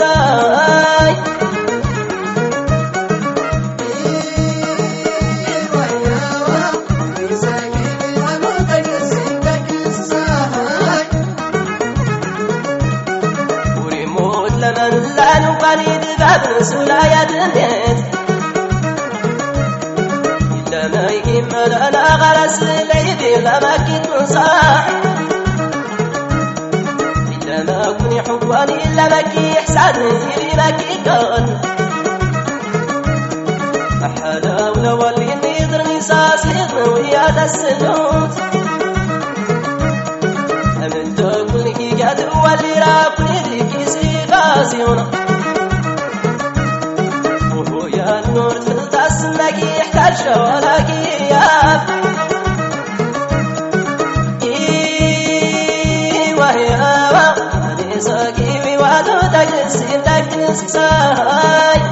ساي وريموت لمن لا نقريد باب سلايا النت إلا ما يهمل أنا غرس ليدي لما كنت صاح إلا ما كني حباني إلا ما كي إحسان زيري ما كي كان أحدا ولا ولي نيضرني ساسي ويا تسلوت أمن تقول كي قادر ولي راكني ديكي سيغاسيونا وهو يا النور تفلتاس ماكي يحتاج ولا كياب إيوه يا أني ساكيبي وادو تجلسي تجلس ساي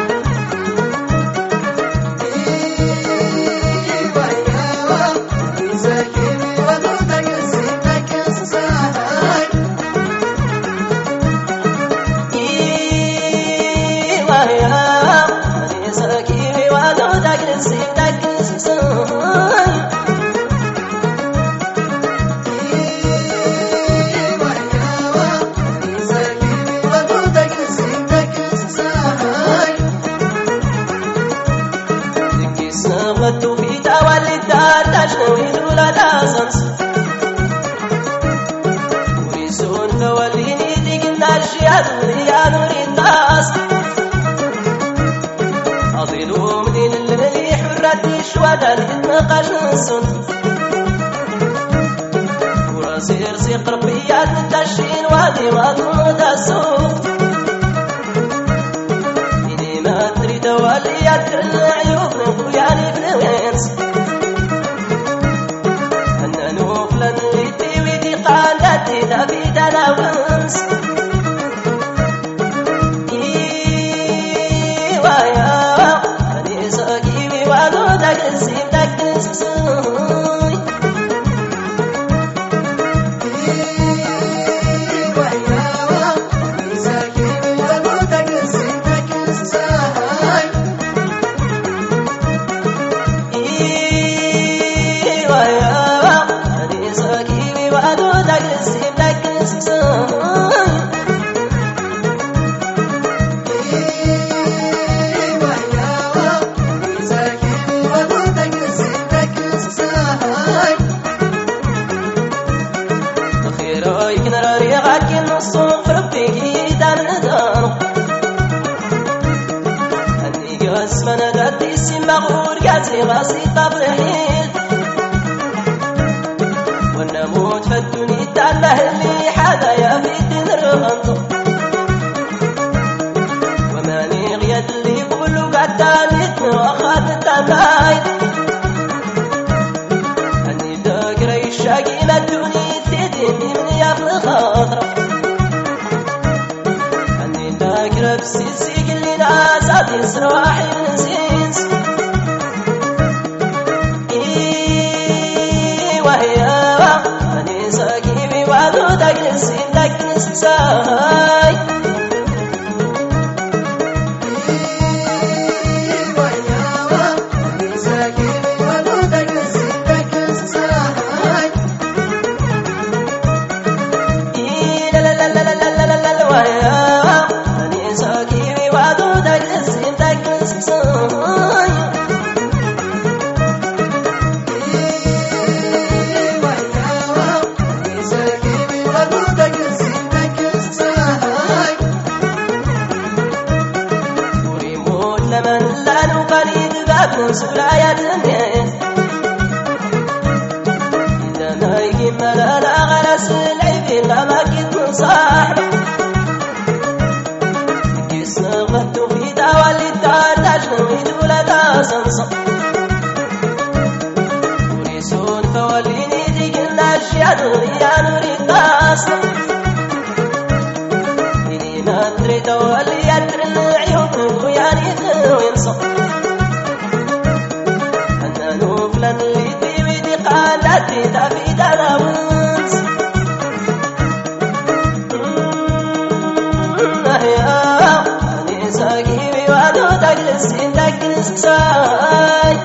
في تولي الدار تشوي ولا تاسنس وريسون توليني ديك الناشيات يا نور الناس أضيلو مدين المليح وراتي شوادا للنقاش نسون وراسير سيق ربيات التشين وادي وادو تاسوف إني ما تريد توليات العيوب وياني في الوينس أنا نوفلا ليتي ويدي قالتي دافي تناونس إيوا يا أني ساكيبي وادو تكسي سوي إيوا يا أني ساكيبي وادو تكسي سوي اسمنا داتي مغور قاسي غاسي قبل حين والنموت فالدنيا تاله اللي حدايا في الدين الرغنط وماني غياد اللي قبلو قدانيت واخاد التنايد اني داقري الشاقي ما الدنيا تديني من ياخذ خاطره اني داقري بسيسي قلي ناساتي سرواحي نسيس وهي أني ساكيبي وادو تجلسي تجلس ساي أني ساكيبي وادو تجلسي تجلس ساي لا لا لا لا لا لا لا لا وهي أني ساكيبي وادو تجلسي تجلس ساي لمن لا نقريد باب سلايا الناس إذا ما يهمل أنا غرس العيب لما كنت صاحب كيسنا غدو في تولي الدار تجنويد ولا تاسنصب وريسون فوليني ديك الناشيات يا نور الناس إني ما أدري تولي أدري العيوب وياني وينصب أنا نوفلا ليدي ويدي قالتي تبي تناونس سكساي